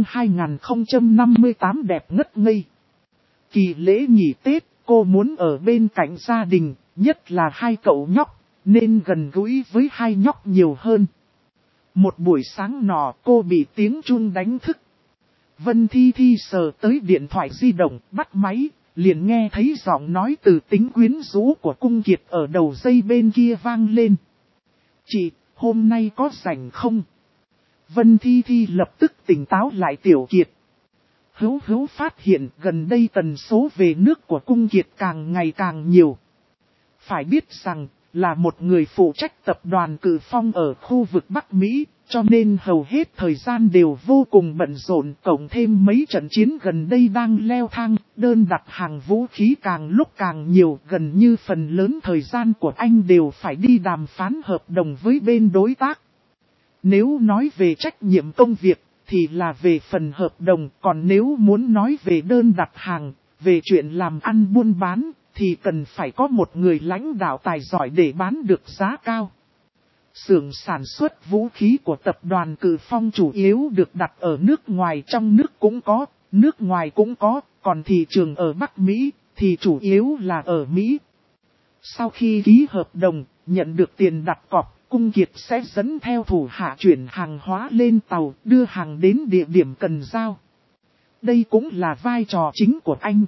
S1: 2058 đẹp ngất ngây. Kỳ lễ nghỉ Tết, cô muốn ở bên cạnh gia đình, nhất là hai cậu nhóc, nên gần gũi với hai nhóc nhiều hơn. Một buổi sáng nọ cô bị tiếng chuông đánh thức. Vân Thi Thi sờ tới điện thoại di động, bắt máy, liền nghe thấy giọng nói từ tính quyến rũ của Cung Kiệt ở đầu dây bên kia vang lên. Chị, hôm nay có rảnh không? Vân Thi Thi lập tức tỉnh táo lại Tiểu Kiệt. Hữu phát hiện gần đây tần số về nước của Cung Kiệt càng ngày càng nhiều. Phải biết rằng, là một người phụ trách tập đoàn Cự Phong ở khu vực Bắc Mỹ, cho nên hầu hết thời gian đều vô cùng bận rộn, cộng thêm mấy trận chiến gần đây đang leo thang, đơn đặt hàng vũ khí càng lúc càng nhiều, gần như phần lớn thời gian của anh đều phải đi đàm phán hợp đồng với bên đối tác. Nếu nói về trách nhiệm công việc, thì là về phần hợp đồng, còn nếu muốn nói về đơn đặt hàng, về chuyện làm ăn buôn bán, thì cần phải có một người lãnh đạo tài giỏi để bán được giá cao. Xưởng sản xuất vũ khí của tập đoàn Cự Phong chủ yếu được đặt ở nước ngoài, trong nước cũng có, nước ngoài cũng có, còn thị trường ở Bắc Mỹ thì chủ yếu là ở Mỹ. Sau khi ký hợp đồng, nhận được tiền đặt cọc, Cung Kiệt sẽ dẫn theo thủ hạ chuyển hàng hóa lên tàu, đưa hàng đến địa điểm cần giao. Đây cũng là vai trò chính của anh.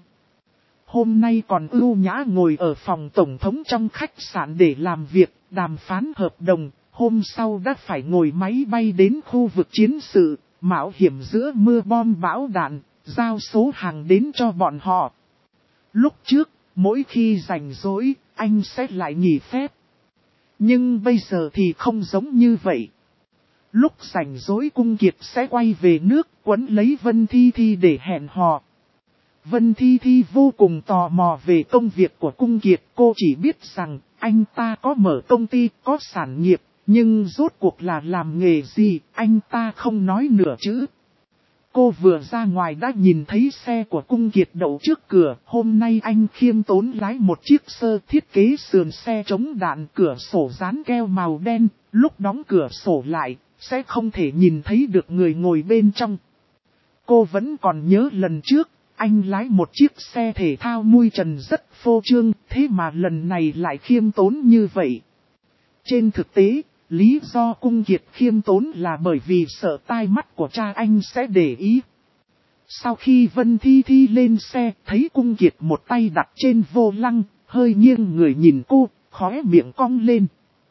S1: Hôm nay còn ưu nhã ngồi ở phòng tổng thống trong khách sạn để làm việc, đàm phán hợp đồng, hôm sau đã phải ngồi máy bay đến khu vực chiến sự, mạo hiểm giữa mưa bom bão đạn, giao số hàng đến cho bọn họ. Lúc trước, mỗi khi rảnh rỗi, anh sẽ lại nghỉ phép. Nhưng bây giờ thì không giống như vậy. Lúc rảnh rỗi Cung Kiệt sẽ quay về nước quấn lấy Vân Thi Thi để hẹn hò. Vân Thi Thi vô cùng tò mò về công việc của Cung Kiệt, cô chỉ biết rằng anh ta có mở công ty, có sản nghiệp, nhưng rốt cuộc là làm nghề gì, anh ta không nói nửa chữ. Cô vừa ra ngoài đã nhìn thấy xe của Cung Kiệt đậu trước cửa. Hôm nay anh khiêm tốn lái một chiếc sơ thiết kế sườn xe chống đạn, cửa sổ dán keo màu đen. Lúc đóng cửa sổ lại, sẽ không thể nhìn thấy được người ngồi bên trong. Cô vẫn còn nhớ lần trước, anh lái một chiếc xe thể thao mui trần rất phô trương, thế mà lần này lại khiêm tốn như vậy. Trên thực tế, lý do Cung Kiệt khiêm tốn là bởi vì sợ tai mắt của cha anh sẽ để ý. Sau khi Vân Thi Thi lên xe, thấy Cung Kiệt một tay đặt trên vô lăng, hơi nghiêng người nhìn cô, khóe miệng cong lên.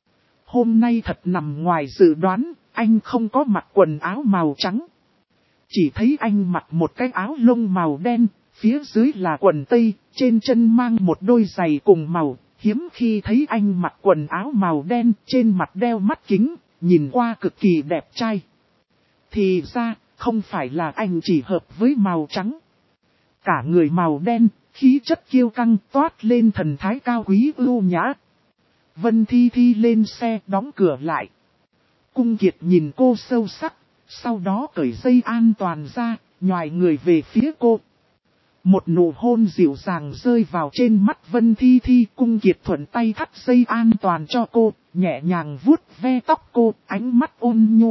S1: Hôm nay thật nằm ngoài dự đoán, anh không có mặc quần áo màu trắng. Chỉ thấy anh mặc một cái áo lông màu đen, phía dưới là quần tây, trên chân mang một đôi giày cùng màu. Hiếm khi thấy anh mặc quần áo màu đen, trên mặt đeo mắt kính, nhìn qua cực kỳ đẹp trai. Thì ra, không phải là anh chỉ hợp với màu trắng. Cả người màu đen, khí chất kiêu căng toát lên thần thái cao quý ưu nhã. Vân Thi Thi lên xe đóng cửa lại. Cung Kiệt nhìn cô sâu sắc, sau đó cởi dây an toàn ra, nhoài người về phía cô. Một nụ hôn dịu dàng rơi vào trên mắt Vân Thi Thi. Cung Kiệt thuận tay thắt dây an toàn cho cô, nhẹ nhàng vuốt ve tóc cô, ánh mắt ôn nhu.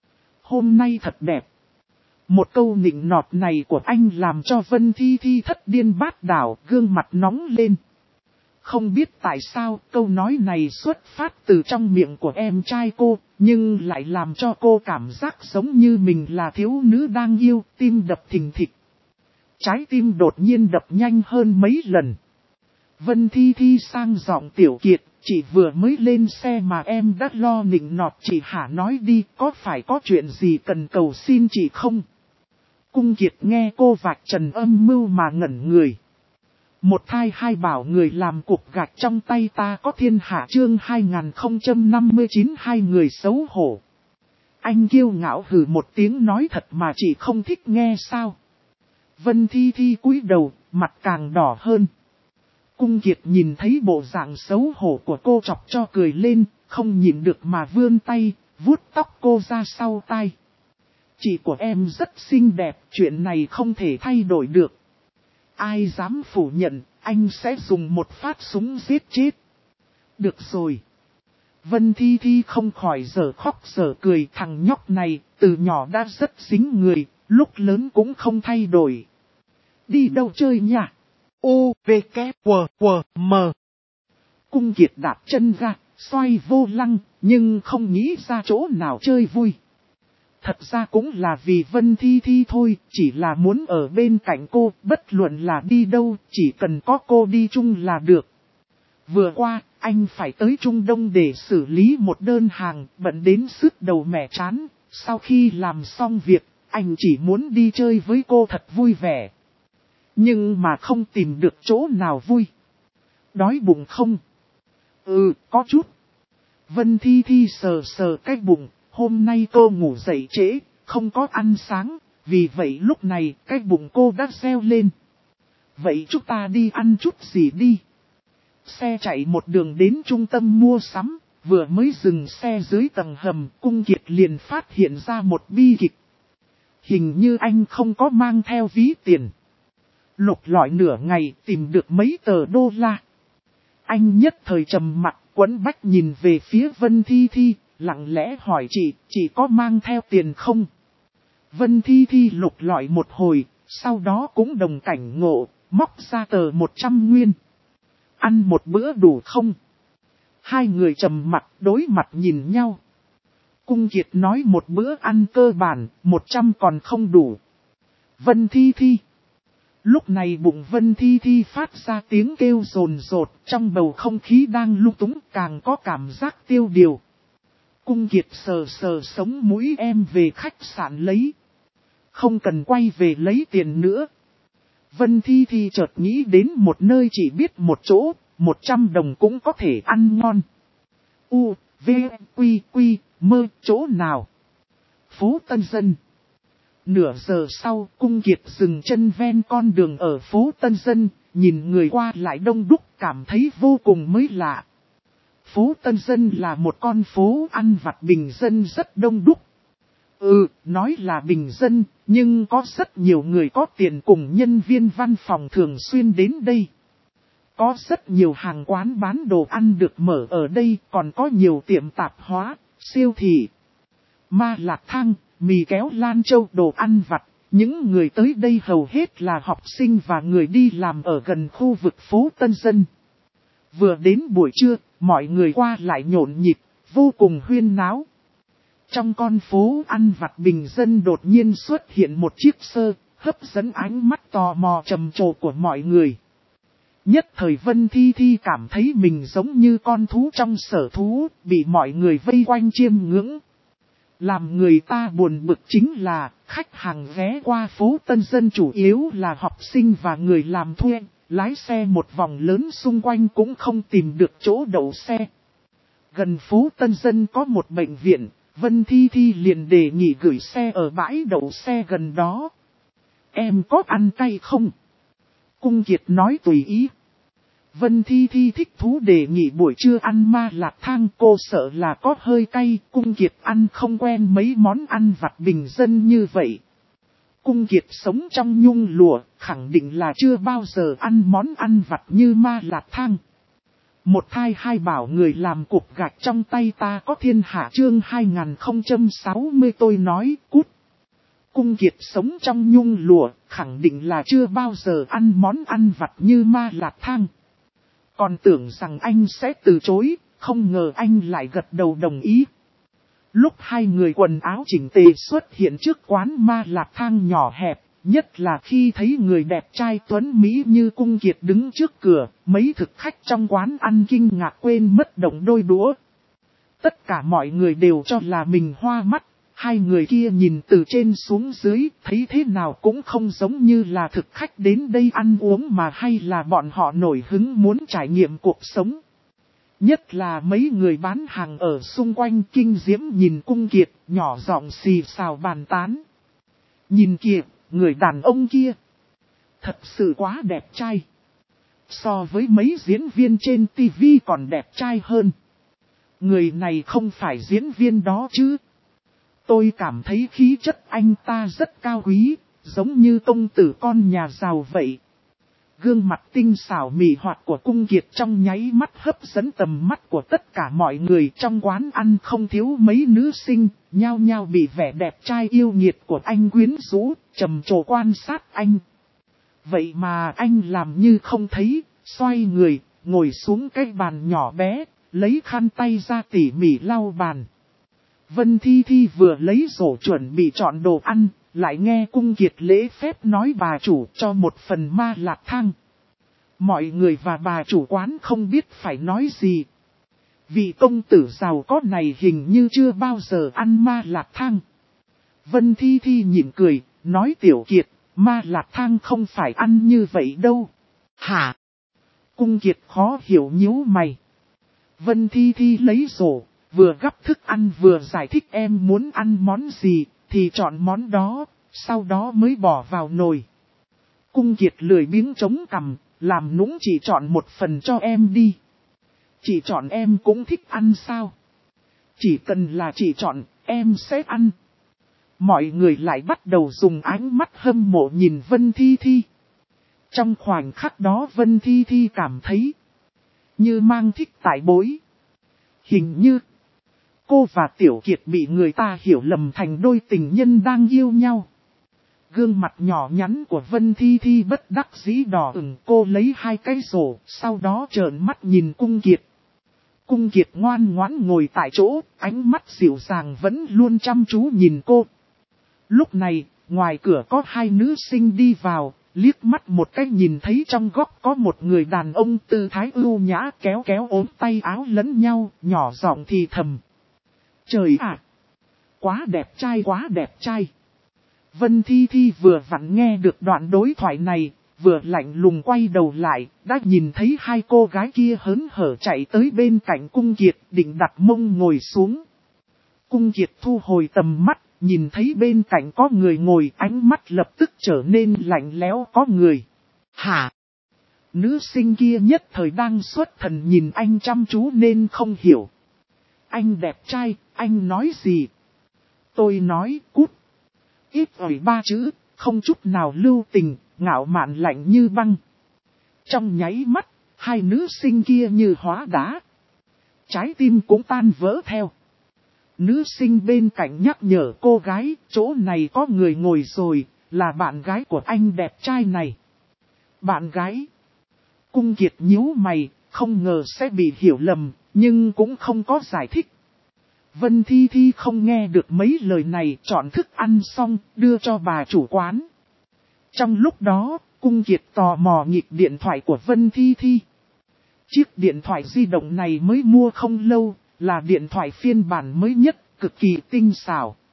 S1: Hôm nay thật đẹp. Một câu nịnh nọt này của anh làm cho Vân Thi Thi thất điên bát đảo, gương mặt nóng lên. Không biết tại sao câu nói này xuất phát từ trong miệng của em trai cô, nhưng lại làm cho cô cảm giác giống như mình là thiếu nữ đang yêu, tim đập thình thịch. Trái tim đột nhiên đập nhanh hơn mấy lần. Vân Thi Thi sang giọng Tiểu Kiệt, chị vừa mới lên xe mà em đã lo nịnh nọt chị hả, nói đi, có phải có chuyện gì cần cầu xin chị không? Cung Kiệt nghe cô vạch trần âm mưu mà ngẩn người. Một thai hai bảo người làm cục gạch trong tay ta có thiên hạ chương 2059 hai người xấu hổ. Anh kiêu ngạo hừ một tiếng nói thật mà chị không thích nghe sao? Vân Thi Thi cúi đầu, mặt càng đỏ hơn. Cung Kiệt nhìn thấy bộ dạng xấu hổ của cô chọc cho cười lên, không nhịn được mà vươn tay, vuốt tóc cô ra sau tai. Chị của em rất xinh đẹp, chuyện này không thể thay đổi được. Ai dám phủ nhận, anh sẽ dùng một phát súng giết chết. Được rồi. Vân Thi Thi không khỏi giờ khóc giờ cười, thằng nhóc này, từ nhỏ đã rất dính người, lúc lớn cũng không thay đổi. Đi đâu chơi nhỉ? U, V, K, W, W, M. Cung Kiệt đạp chân ra, xoay vô lăng, nhưng không nghĩ ra chỗ nào chơi vui. Thật ra cũng là vì Vân Thi Thi thôi, chỉ là muốn ở bên cạnh cô, bất luận là đi đâu, chỉ cần có cô đi chung là được. Vừa qua, anh phải tới Trung Đông để xử lý một đơn hàng, bận đến sứt đầu mẻ chán. Sau khi làm xong việc, anh chỉ muốn đi chơi với cô thật vui vẻ. Nhưng mà không tìm được chỗ nào vui. Đói bụng không? Ừ, có chút. Vân Thi Thi sờ sờ cái bụng, hôm nay cô ngủ dậy trễ, không có ăn sáng, vì vậy lúc này cái bụng cô đã reo lên. Vậy chúng ta đi ăn chút gì đi? Xe chạy một đường đến trung tâm mua sắm, vừa mới dừng xe dưới tầng hầm, Cung Kiệt liền phát hiện ra một bi kịch. Hình như anh không có mang theo ví tiền. Lục lọi nửa ngày tìm được mấy tờ đô la. Anh nhất thời trầm mặt, quẫn bách nhìn về phía Vân Thi Thi, lặng lẽ hỏi chị có mang theo tiền không? Vân Thi Thi lục lọi một hồi, sau đó cũng đồng cảnh ngộ, móc ra tờ 100 nguyên. Ăn một bữa đủ không? Hai người trầm mặt đối mặt nhìn nhau. Cung Kiệt nói một bữa ăn cơ bản, 100 còn không đủ. Vân Thi Thi. Lúc này bụng Vân Thi Thi phát ra tiếng kêu rồn rột, trong bầu không khí đang lung túng, càng có cảm giác tiêu điều. Cung Kiệt sờ sờ sống mũi em về khách sạn lấy. Không cần quay về lấy tiền nữa. Vân Thi Thi chợt nghĩ đến một nơi chỉ biết một chỗ, 100 đồng cũng có thể ăn ngon. U, V, Quy, Quy, Mơ, chỗ nào? Phố Tân Dân. Nửa giờ sau, Cung Kiệt dừng chân ven con đường ở phố Tân Dân, nhìn người qua lại đông đúc, cảm thấy vô cùng mới lạ. Phố Tân Dân là một con phố ăn vặt bình dân rất đông đúc. Nói là bình dân, nhưng có rất nhiều người có tiền cùng nhân viên văn phòng thường xuyên đến đây. Có rất nhiều hàng quán bán đồ ăn được mở ở đây, còn có nhiều tiệm tạp hóa, siêu thị. Ma Lạc Thang, mì kéo Lan Châu đồ ăn vặt, những người tới đây hầu hết là học sinh và người đi làm ở gần khu vực phố Tân Dân. Vừa đến buổi trưa, mọi người qua lại nhộn nhịp, vô cùng huyên náo. Trong con phố ăn vặt bình dân đột nhiên xuất hiện một chiếc sơ, hấp dẫn ánh mắt tò mò trầm trồ của mọi người. Nhất thời Vân Thi Thi cảm thấy mình giống như con thú trong sở thú, bị mọi người vây quanh chiêm ngưỡng. Làm người ta buồn bực chính là, khách hàng ghé qua phố Tân Dân chủ yếu là học sinh và người làm thuê, lái xe một vòng lớn xung quanh cũng không tìm được chỗ đậu xe. Gần phố Tân Dân có một bệnh viện, Vân Thi Thi liền đề nghị gửi xe ở bãi đậu xe gần đó. Em có ăn cay không? Cung Kiệt nói tùy ý. Vân Thi Thi thích thú đề nghị buổi trưa ăn Ma Lạc Thang, cô sợ là có hơi cay. Cung Kiệt ăn không quen mấy món ăn vặt bình dân như vậy. Cung Kiệt sống trong nhung lụa, khẳng định là chưa bao giờ ăn món ăn vặt như Ma Lạc Thang. Một thai hai bảo người làm cục gạch trong tay ta có thiên hạ chương 2060 tôi nói cút. Cung Kiệt sống trong nhung lụa, khẳng định là chưa bao giờ ăn món ăn vặt như Ma Lạc Thang. Còn tưởng rằng anh sẽ từ chối, không ngờ anh lại gật đầu đồng ý. Lúc hai người quần áo chỉnh tề xuất hiện trước quán Ma Lạc Thang nhỏ hẹp, nhất là khi thấy người đẹp trai tuấn Mỹ như Cung Kiệt đứng trước cửa, mấy thực khách trong quán ăn kinh ngạc quên mất động đôi đũa. Tất cả mọi người đều cho là mình hoa mắt, hai người kia nhìn từ trên xuống dưới, thấy thế nào cũng không giống như là thực khách đến đây ăn uống mà hay là bọn họ nổi hứng muốn trải nghiệm cuộc sống. Nhất là mấy người bán hàng ở xung quanh kinh diễm nhìn Cung Kiệt, nhỏ giọng xì xào bàn tán. Nhìn kìa, người đàn ông kia, thật sự quá đẹp trai. So với mấy diễn viên trên TV còn đẹp trai hơn. Người này không phải diễn viên đó chứ. Tôi cảm thấy khí chất anh ta rất cao quý, giống như công tử con nhà giàu vậy. Gương mặt tinh xảo mị hoạt của Cung Kiệt trong nháy mắt hấp dẫn tầm mắt của tất cả mọi người trong quán ăn, không thiếu mấy nữ sinh, nhao nhao bị vẻ đẹp trai yêu nghiệt của anh quyến rũ, trầm trồ quan sát anh. Vậy mà anh làm như không thấy, xoay người, ngồi xuống cái bàn nhỏ bé, lấy khăn tay ra tỉ mỉ lau bàn. Vân Thi Thi vừa lấy rổ chuẩn bị chọn đồ ăn, lại nghe Cung Kiệt lễ phép nói bà chủ cho một phần Ma Lạc Thang. Mọi người và bà chủ quán không biết phải nói gì. Vị công tử giàu có này hình như chưa bao giờ ăn Ma Lạc Thang. Vân Thi Thi nhịn cười, nói Tiểu Kiệt, Ma Lạc Thang không phải ăn như vậy đâu. Hả? Cung Kiệt khó hiểu nhíu mày. Vân Thi Thi lấy rổ, vừa gắp thức ăn vừa giải thích em muốn ăn món gì, thì chọn món đó, sau đó mới bỏ vào nồi. Cung Kiệt lười biếng chống cằm, làm nũng chỉ chọn một phần cho em đi. Chỉ chọn em cũng thích ăn sao? Chỉ cần là chỉ chọn, em sẽ ăn. Mọi người lại bắt đầu dùng ánh mắt hâm mộ nhìn Vân Thi Thi. Trong khoảnh khắc đó Vân Thi Thi cảm thấy như mang thích tại bối. Hình như cô và Tiểu Kiệt bị người ta hiểu lầm thành đôi tình nhân đang yêu nhau. Gương mặt nhỏ nhắn của Vân Thi Thi bất đắc dĩ đỏ ửng, cô lấy hai cái rổ, sau đó trợn mắt nhìn Cung Kiệt. Cung Kiệt ngoan ngoãn ngồi tại chỗ, ánh mắt dịu dàng vẫn luôn chăm chú nhìn cô. Lúc này, ngoài cửa có hai nữ sinh đi vào, liếc mắt một cái nhìn thấy trong góc có một người đàn ông tư thái ưu nhã kéo kéo ốm tay áo lẫn nhau, nhỏ giọng thì thầm. Trời ạ! Quá đẹp trai quá đẹp trai! Vân Thi Thi vừa vặn nghe được đoạn đối thoại này, vừa lạnh lùng quay đầu lại, đã nhìn thấy hai cô gái kia hớn hở chạy tới bên cạnh Cung Kiệt, định đặt mông ngồi xuống. Cung Kiệt thu hồi tầm mắt, nhìn thấy bên cạnh có người ngồi, ánh mắt lập tức trở nên lạnh lẽo. Có người. Hả? Nữ sinh kia nhất thời đang xuất thần nhìn anh chăm chú nên không hiểu. Anh đẹp trai, anh nói gì? Tôi nói cút. Ít ỏi 3 chữ, không chút nào lưu tình, ngạo mạn lạnh như băng. Trong nháy mắt, hai nữ sinh kia như hóa đá. Trái tim cũng tan vỡ theo. Nữ sinh bên cạnh nhắc nhở cô gái, chỗ này có người ngồi rồi, là bạn gái của anh đẹp trai này. Bạn gái. Cung Kiệt nhíu mày, không ngờ sẽ bị hiểu lầm, nhưng cũng không có giải thích. Vân Thi Thi không nghe được mấy lời này, chọn thức ăn xong, đưa cho bà chủ quán. Trong lúc đó, Cung Kiệt tò mò nhịp điện thoại của Vân Thi Thi. Chiếc điện thoại di động này mới mua không lâu, là điện thoại phiên bản mới nhất, cực kỳ tinh xảo.